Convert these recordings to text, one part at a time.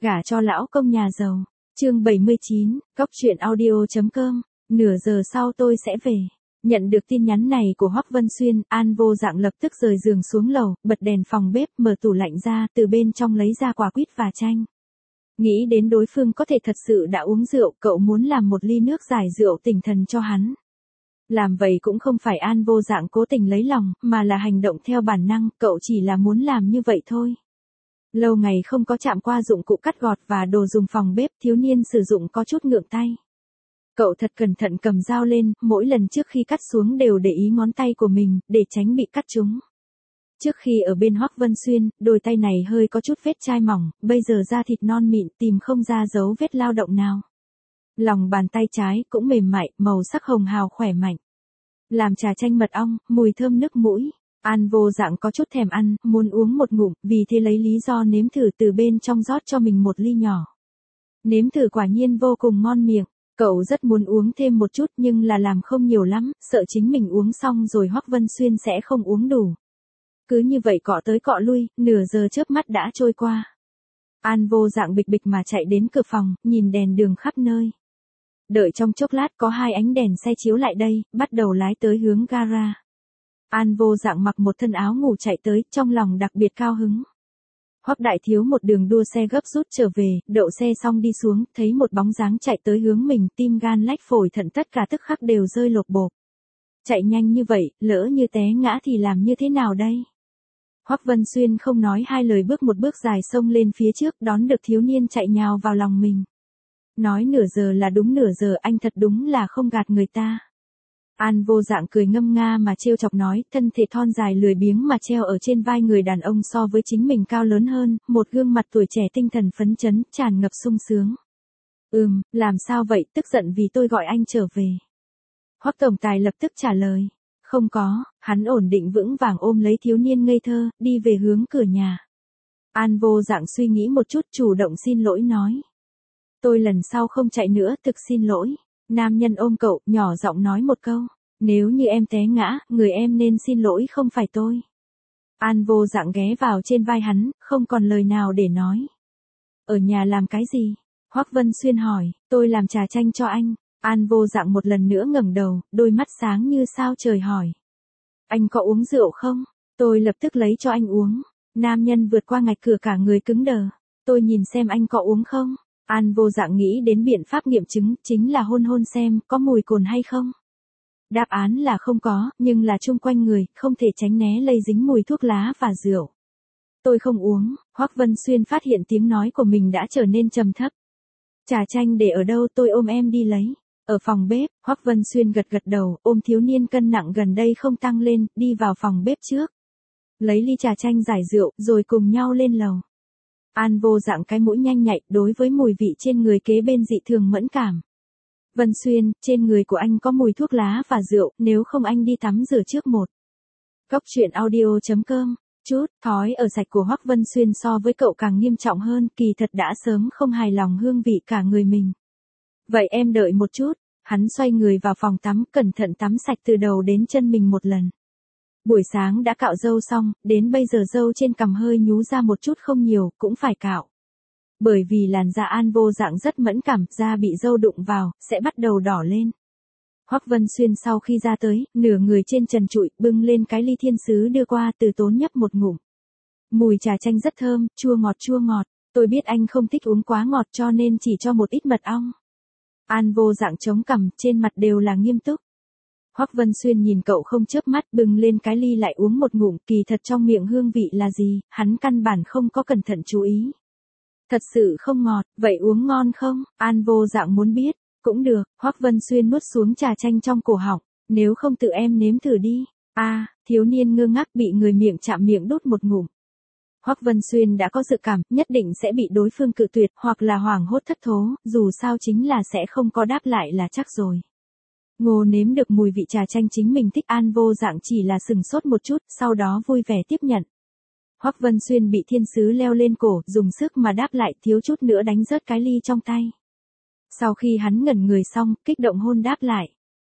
Gả cho lão công nhà giàu. Chương 79, Cóc truyện audio.com. Nửa giờ sau tôi sẽ về. Nhận được tin nhắn này của Hoắc Vân Xuyên, An Vô Dạng lập tức rời giường xuống lầu, bật đèn phòng bếp, mở tủ lạnh ra, từ bên trong lấy ra quả quýt và chanh. Nghĩ đến đối phương có thể thật sự đã uống rượu, cậu muốn làm một ly nước giải rượu tỉnh thần cho hắn. Làm vậy cũng không phải An Vô Dạng cố tình lấy lòng, mà là hành động theo bản năng, cậu chỉ là muốn làm như vậy thôi. Lâu ngày không có chạm qua dụng cụ cắt gọt và đồ dùng phòng bếp, thiếu niên sử dụng có chút ngượng tay. Cậu thật cẩn thận cầm dao lên, mỗi lần trước khi cắt xuống đều để ý ngón tay của mình, để tránh bị cắt trúng. Trước khi ở bên Hoắc Vân Xuyên, đôi tay này hơi có chút vết chai mỏng, bây giờ da thịt non mịn, tìm không ra dấu vết lao động nào. Lòng bàn tay trái cũng mềm mại, màu sắc hồng hào khỏe mạnh. Làm trà chanh mật ong, mùi thơm nức mũi. An Vô Dạng có chút thèm ăn, muốn uống một ngụm, vì thế lấy lý do nếm thử từ bên trong rót cho mình một ly nhỏ. Nếm thử quả nhiên vô cùng ngon miệng. Cậu rất muốn uống thêm một chút nhưng là làm không nhiều lắm, sợ chính mình uống xong rồi Hoắc Vân Xuyên sẽ không uống đủ. Cứ như vậy cọ tới cọ lui, nửa giờ chớp mắt đã trôi qua. An Vô Dạng bịch bịch mà chạy đến cửa phòng, nhìn đèn đường khắp nơi. Đợi trong chốc lát có hai ánh đèn xe chiếu lại đây, bắt đầu lái tới hướng gara. An Vô Dạng mặc một thân áo ngủ chạy tới, trong lòng đặc biệt cao hứng. Hoắc đại thiếu một đường đua xe gấp rút trở về, đậu xe xong đi xuống, thấy một bóng dáng chạy tới hướng mình, tim gan lách phổi thận tất cả tức khắc đều rơi lột bột. Chạy nhanh như vậy, lỡ như té ngã thì làm như thế nào đây? Hoắc Vân Xuyên không nói hai lời bước một bước dài xông lên phía trước, đón được thiếu niên chạy nhào vào lòng mình. Nói nửa giờ là đúng nửa giờ, anh thật đúng là không gạt người ta. An Vô Dạng cười ngâm nga mà trêu chọc nói, thân thể thon dài lười biếng mà treo ở trên vai người đàn ông so với chính mình cao lớn hơn, một gương mặt tuổi trẻ tinh thần phấn chấn, tràn ngập sung sướng. Làm sao vậy, tức giận vì tôi gọi anh trở về. Hoắc tổng tài lập tức trả lời. Không có, hắn ổn định vững vàng ôm lấy thiếu niên ngây thơ, đi về hướng cửa nhà. An Vô Dạng suy nghĩ một chút, chủ động xin lỗi nói. Tôi lần sau không chạy nữa, thực xin lỗi. Nam nhân ôm cậu, nhỏ giọng nói một câu. Nếu như em té ngã, người em nên xin lỗi không phải tôi. An Vô Dạng ghé vào trên vai hắn, không còn lời nào để nói. Ở nhà làm cái gì? Hoắc Vân Xuyên hỏi, tôi làm trà chanh cho anh. An Vô Dạng một lần nữa ngẩng đầu, đôi mắt sáng như sao trời hỏi. Anh có uống rượu không? Tôi lập tức lấy cho anh uống. Nam nhân vượt qua ngạch cửa cả người cứng đờ. Tôi nhìn xem anh có uống không? An Vô Dạng nghĩ đến biện pháp nghiệm chứng, chính là hôn hôn xem có mùi cồn hay không. Đáp án là không có, nhưng là chung quanh người, không thể tránh né lây dính mùi thuốc lá và rượu. Tôi không uống. Hoắc Vân Xuyên phát hiện tiếng nói của mình đã trở nên trầm thấp. Trà chanh để ở đâu, tôi ôm em đi lấy. Ở phòng bếp, Hoắc Vân Xuyên gật gật đầu, ôm thiếu niên cân nặng gần đây không tăng lên, đi vào phòng bếp trước. Lấy ly trà chanh giải rượu, rồi cùng nhau lên lầu. An Vô Dạng cái mũi nhanh nhạy, đối với mùi vị trên người kế bên dị thường mẫn cảm. Vân Xuyên, trên người của anh có mùi thuốc lá và rượu, nếu không anh đi tắm rửa trước một. Cóc truyện audio.com. Chút, thói ở sạch của Hoắc Vân Xuyên so với cậu càng nghiêm trọng hơn, kỳ thật đã sớm không hài lòng hương vị cả người mình. Vậy em đợi một chút, hắn xoay người vào phòng tắm, cẩn thận tắm sạch từ đầu đến chân mình một lần. Buổi sáng đã cạo râu xong, đến bây giờ râu trên cằm hơi nhú ra một chút không nhiều, cũng phải cạo. Bởi vì làn da An Vô Dạng rất mẫn cảm, da bị râu đụng vào, sẽ bắt đầu đỏ lên. Hoắc Vân Xuyên sau khi ra tới, nửa người trên trần trụi, bưng lên cái ly thiên sứ đưa qua, từ tốn nhấp một ngụm. Mùi trà chanh rất thơm, chua ngọt. Tôi biết anh không thích uống quá ngọt cho nên chỉ cho một ít mật ong. An Vô Dạng chống cằm, trên mặt đều là nghiêm túc. Hoắc Vân Xuyên nhìn cậu không chớp mắt, bưng lên cái ly lại uống một ngụm, kỳ thật trong miệng hương vị là gì, hắn căn bản không có cẩn thận chú ý. Thật sự không ngọt, vậy uống ngon không? An Vô Dạng muốn biết. Cũng được. Hoắc Vân Xuyên nuốt xuống trà chanh trong cổ họng. Nếu không tự em nếm thử đi. Thiếu niên ngơ ngác bị người miệng chạm miệng đút một ngụm. Hoắc Vân Xuyên đã có dự cảm, nhất định sẽ bị đối phương cự tuyệt, hoặc là hoảng hốt thất thố, dù sao chính là sẽ không có đáp lại là chắc rồi. Ngô nếm được mùi vị trà chanh chính mình thích, An Vô Dạng chỉ là sừng sốt một chút, sau đó vui vẻ tiếp nhận. Hoắc Vân Xuyên bị thiên sứ leo lên cổ, dùng sức mà đáp lại, thiếu chút nữa đánh rớt cái ly trong tay. Sau khi hắn ngẩn người xong, kích động hôn đáp lại.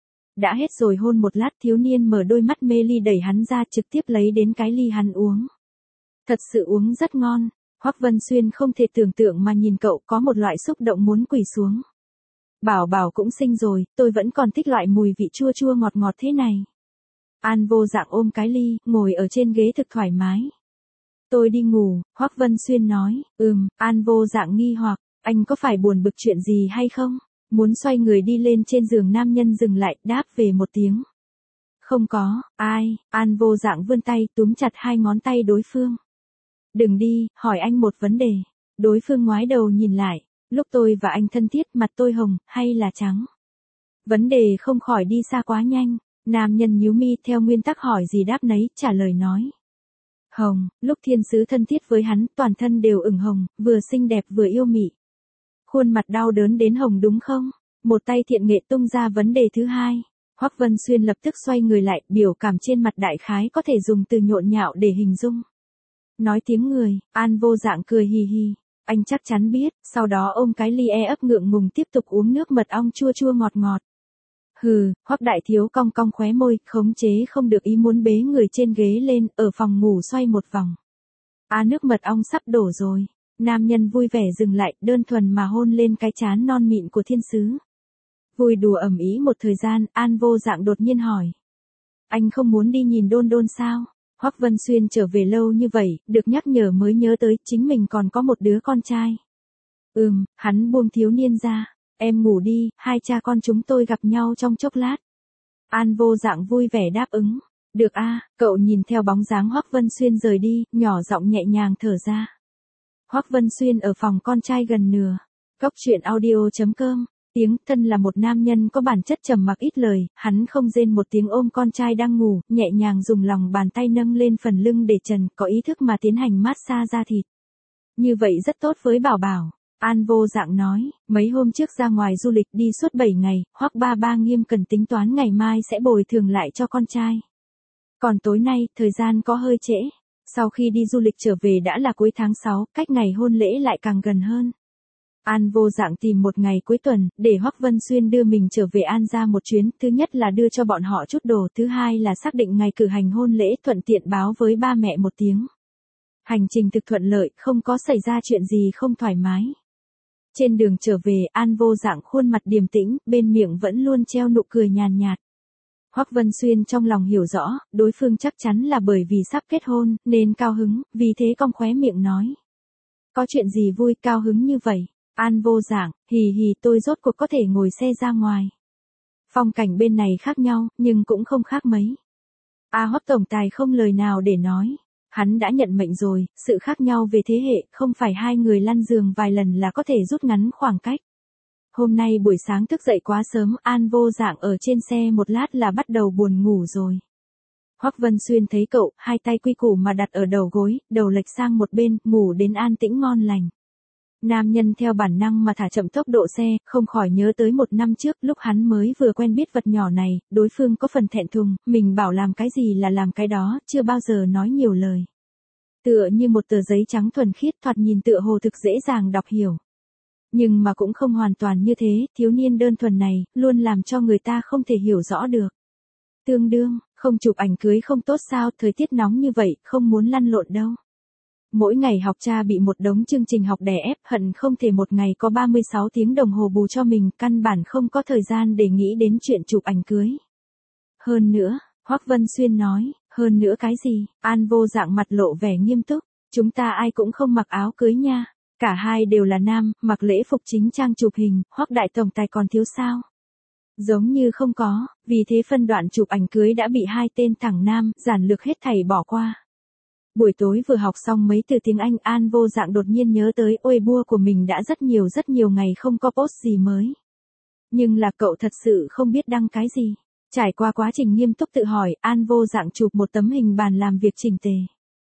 Đã hết rồi, hôn một lát, thiếu niên mở đôi mắt mê ly đẩy hắn ra, trực tiếp lấy đến cái ly hắn uống. Thật sự uống rất ngon. Hoắc Vân Xuyên không thể tưởng tượng mà nhìn cậu, có một loại xúc động muốn quỳ xuống. Bảo Bảo cũng sinh rồi, tôi vẫn còn thích loại mùi vị chua chua ngọt ngọt thế này. An Vô Dạng ôm cái ly, ngồi ở trên ghế thực thoải mái. Tôi đi ngủ, Hoắc Vân Xuyên nói. An Vô Dạng nghi hoặc, anh có phải buồn bực chuyện gì hay không? Muốn xoay người đi lên trên giường, nam nhân dừng lại, đáp về một tiếng. Không có, ai? An Vô Dạng vươn tay, túm chặt hai ngón tay đối phương. Đừng đi, hỏi anh một vấn đề. Đối phương ngoái đầu nhìn lại. Lúc tôi và anh thân thiết, mặt tôi hồng, hay là trắng? Vấn đề không khỏi đi xa quá nhanh. Nam nhân nhíu mi, theo nguyên tắc hỏi gì đáp nấy, trả lời nói. Hồng, lúc thiên sứ thân thiết với hắn, toàn thân đều ửng hồng, vừa xinh đẹp vừa yêu mị. Khuôn mặt đau đớn đến hồng đúng không? Một tay thiện nghệ tung ra vấn đề thứ hai. Hoắc Vân Xuyên lập tức xoay người lại, biểu cảm trên mặt đại khái có thể dùng từ nhộn nhạo để hình dung. Nói tiếng người, An Vô Dạng cười hì hì. Anh chắc chắn biết, sau đó ôm cái ly ấp ngượng ngùng tiếp tục uống nước mật ong chua chua ngọt ngọt. Hừ, Hoắc đại thiếu cong cong khóe môi, khống chế không được ý muốn bế người trên ghế lên, ở phòng ngủ xoay một vòng. Nước mật ong sắp đổ rồi. Nam nhân vui vẻ dừng lại, đơn thuần mà hôn lên cái trán non mịn của thiên sứ. Vui đùa ầm ĩ một thời gian, An Vô Dạng đột nhiên hỏi. Anh không muốn đi nhìn Đôn Đôn sao? Hoắc Vân Xuyên trở về lâu như vậy, được nhắc nhở mới nhớ tới chính mình còn có một đứa con trai. Hắn buông thiếu niên ra. Em ngủ đi, hai cha con chúng tôi gặp nhau trong chốc lát. An Vô Dạng vui vẻ đáp ứng. Được a, cậu nhìn theo bóng dáng Hoắc Vân Xuyên rời đi, nhỏ giọng nhẹ nhàng thở ra. Hoắc Vân Xuyên ở phòng con trai gần nửa. Cốc truyện audio.com. Tiếng thân là một nam nhân có bản chất trầm mặc ít lời, hắn không rên một tiếng ôm con trai đang ngủ, nhẹ nhàng dùng lòng bàn tay nâng lên phần lưng để trần, có ý thức mà tiến hành massage da thịt. Như vậy rất tốt với Bảo Bảo. An Vô Dạng nói, mấy hôm trước ra ngoài du lịch đi suốt 7 ngày, Hoắc ba ba nghiêm cần tính toán ngày mai sẽ bồi thường lại cho con trai. Còn tối nay, thời gian có hơi trễ. Sau khi đi du lịch trở về đã là cuối tháng 6, cách ngày hôn lễ lại càng gần hơn. An Vô Dạng tìm một ngày cuối tuần, để Hoắc Vân Xuyên đưa mình trở về An gia một chuyến, thứ nhất là đưa cho bọn họ chút đồ, thứ hai là xác định ngày cử hành hôn lễ, thuận tiện báo với ba mẹ một tiếng. Hành trình thực thuận lợi, không có xảy ra chuyện gì không thoải mái. Trên đường trở về, An Vô Dạng khuôn mặt điềm tĩnh, bên miệng vẫn luôn treo nụ cười nhàn nhạt. Hoắc Vân Xuyên trong lòng hiểu rõ, đối phương chắc chắn là bởi vì sắp kết hôn, nên cao hứng, vì thế cong khóe miệng nói. Có chuyện gì vui cao hứng như vậy? An Vô Dạng, hì hì, tôi rốt cuộc có thể ngồi xe ra ngoài. Phong cảnh bên này khác nhau, nhưng cũng không khác mấy. Hoắc tổng tài không lời nào để nói. Hắn đã nhận mệnh rồi, sự khác nhau về thế hệ, không phải hai người lăn giường vài lần là có thể rút ngắn khoảng cách. Hôm nay buổi sáng thức dậy quá sớm, An Vô Dạng ở trên xe một lát là bắt đầu buồn ngủ rồi. Hoắc Vân Xuyên thấy cậu, hai tay quy củ mà đặt ở đầu gối, đầu lệch sang một bên, ngủ đến an tĩnh ngon lành. Nam nhân theo bản năng mà thả chậm tốc độ xe, không khỏi nhớ tới một năm trước, lúc hắn mới vừa quen biết vật nhỏ này, đối phương có phần thẹn thùng, mình bảo làm cái gì là làm cái đó, chưa bao giờ nói nhiều lời. Tựa như một tờ giấy trắng thuần khiết, thoạt nhìn tựa hồ thực dễ dàng đọc hiểu. Nhưng mà cũng không hoàn toàn như thế, thiếu niên đơn thuần này, luôn làm cho người ta không thể hiểu rõ được. Tương đương, không chụp ảnh cưới không tốt sao, thời tiết nóng như vậy, không muốn lăn lộn đâu. Mỗi ngày học cha bị một đống chương trình học đè ép, hận không thể một ngày có 36 tiếng đồng hồ bù cho mình, căn bản không có thời gian để nghĩ đến chuyện chụp ảnh cưới. Hơn nữa, Hoắc Vân Xuyên nói, hơn nữa cái gì? An Vô Dạng mặt lộ vẻ nghiêm túc, chúng ta ai cũng không mặc áo cưới nha. Cả hai đều là nam, mặc lễ phục chính trang chụp hình, Hoắc đại tổng tài còn thiếu sao? Giống như không có, vì thế phân đoạn chụp ảnh cưới đã bị hai tên thẳng nam, giản lược hết thảy bỏ qua. Buổi tối vừa học xong mấy từ tiếng Anh, An Vô Dạng đột nhiên nhớ tới Weibo của mình đã rất nhiều ngày không có post gì mới. Nhưng là cậu thật sự không biết đăng cái gì. Trải qua quá trình nghiêm túc tự hỏi, An Vô Dạng chụp một tấm hình bàn làm việc chỉnh tề.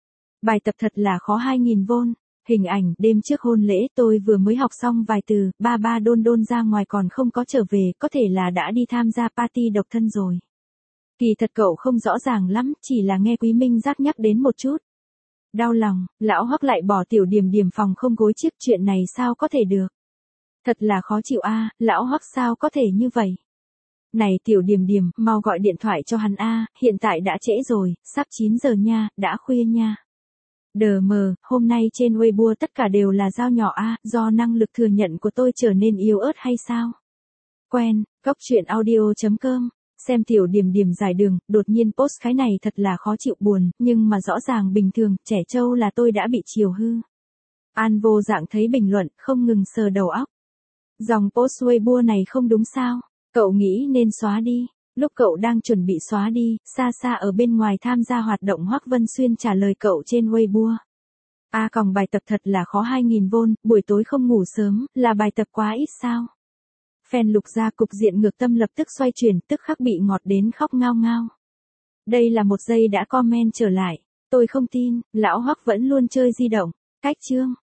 Bài tập thật là khó 2000 V. Hình ảnh, đêm trước hôn lễ tôi vừa mới học xong vài từ, ba ba Đôn Đôn ra ngoài còn không có trở về, có thể là đã đi tham gia party độc thân rồi. Kỳ thật cậu không rõ ràng lắm, chỉ là nghe Quý Minh Giác nhắc đến một chút. Đau lòng, lão Hoắc lại bỏ tiểu Điềm Điềm phòng không gối chiếc, chuyện này sao có thể được. Thật là khó chịu lão Hoắc sao có thể như vậy. Này tiểu Điềm Điềm, mau gọi điện thoại cho hắn hiện tại đã trễ rồi, sắp 9 giờ nha, đã khuya nha. Đờ mờ, hôm nay trên Weibo tất cả đều là dao nhỏ a, do năng lực thừa nhận của tôi trở nên yếu ớt hay sao? Quen, cóc truyện audio.com. Xem tiểu điểm điểm giải đường, đột nhiên post cái này thật là khó chịu buồn, nhưng mà rõ ràng bình thường, trẻ trâu là tôi đã bị chiều hư. An vô dạng thấy bình luận, không ngừng sờ đầu óc. Dòng post Weibo này không đúng sao? Cậu nghĩ nên xóa đi. Lúc cậu đang chuẩn bị xóa đi, xa xa ở bên ngoài tham gia hoạt động Hoắc Vân Xuyên trả lời cậu trên Weibo. Còng bài tập thật là khó 2000V, buổi tối không ngủ sớm, là bài tập quá ít sao? Fan Lục Gia cục diện ngược tâm lập tức xoay chuyển, tức khắc bị ngọt đến khóc ngao ngao. Đây là một giây đã comment trở lại. Tôi không tin, lão Hoắc vẫn luôn chơi di động. Cách chương.